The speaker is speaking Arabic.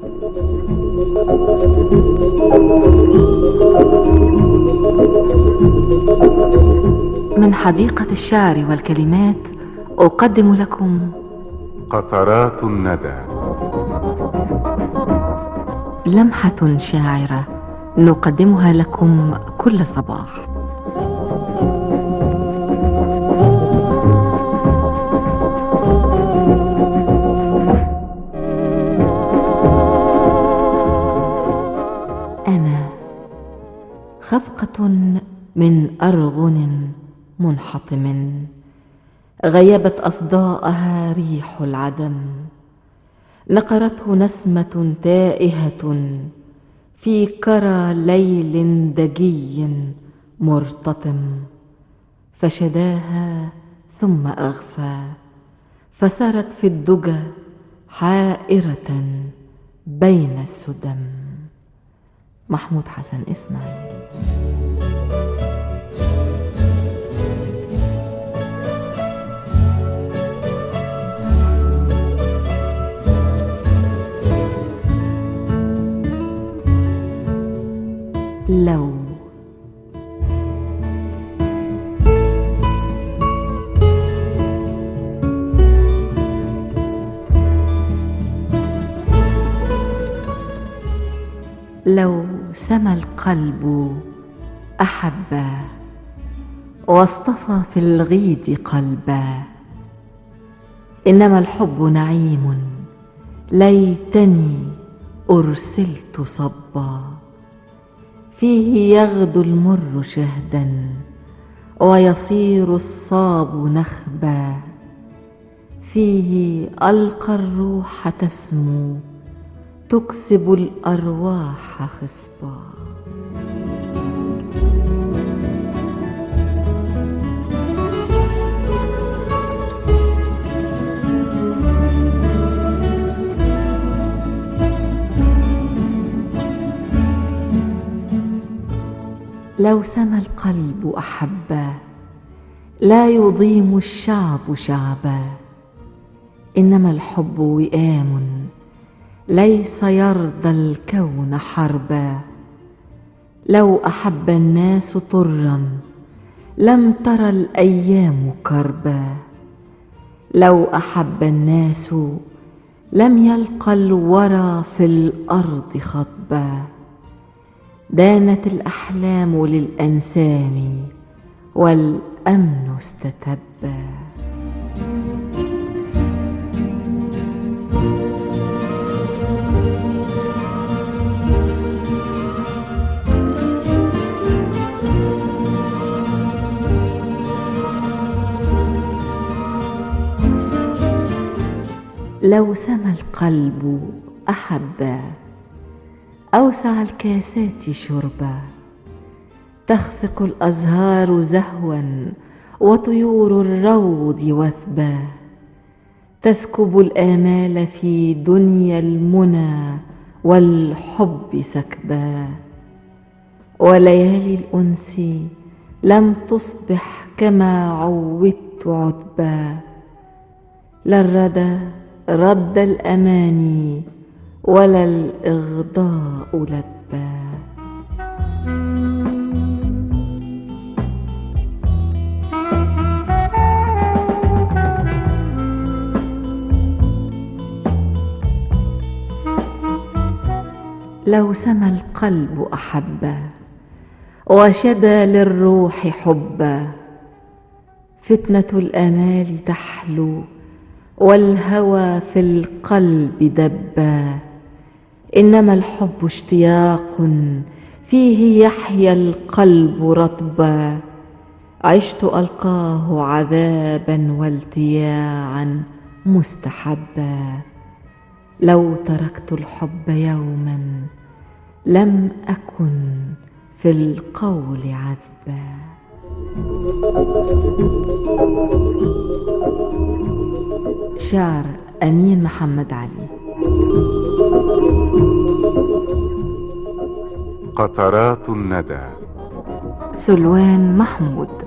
من حديقة الشعر والكلمات أقدم لكم قطرات الندى، لمحة شاعرة نقدمها لكم كل صباح. أنا خفقة من أرغن منحطم، غيبت أصداءها ريح العدم، نقرته نسمة تائهة في كرى ليل دجي مرتطم، فشداها ثم أغفى، فسرت في الدجى حائرة بين السدم. محمود حسن إسماعيل. لو سما القلب أحبا، واصطفى في الغيد قلبا، إنما الحب نعيم ليتني أرسلت صبا، فيه يغدو المر شهدا ويصير الصاب نخبا، فيه ألقى الروح تسمو تكسب الأرواح خصبا. لو سما القلب أحبا، لا يضيم الشعب شعبا، إنما الحب وئام ليس يرضى الكون حربا. لو أحب الناس طرا لم تر الأيام كربا، لو أحب الناس لم يلقى الورى في الأرض خطبا. دانت الأحلام للأنسام والأمن استتبا. لو سما القلب أحبا، أوسع الكاسات شربا، تخفق الأزهار زهوا وطيور الروض وثبا، تسكب الآمال في دنيا المنى والحب سكبا. وليالي الأنس لم تصبح كما عودت عتبا، لا الردى رد الأماني ولا الإغضاء لبا. لو سما القلب أحبا، وشدى للروح حبا، فتنة الآمال تحلو والهوى في القلب دبا. إنما الحب اشتياق فيه يحيا القلب رطبا. عشت ألقاه عذابا والتياعا مستحبا. لو تركت الحب يوما لم أكن في القول عذبا. شعر أمين محمد علي. قطرات الندى، سلوان محمود.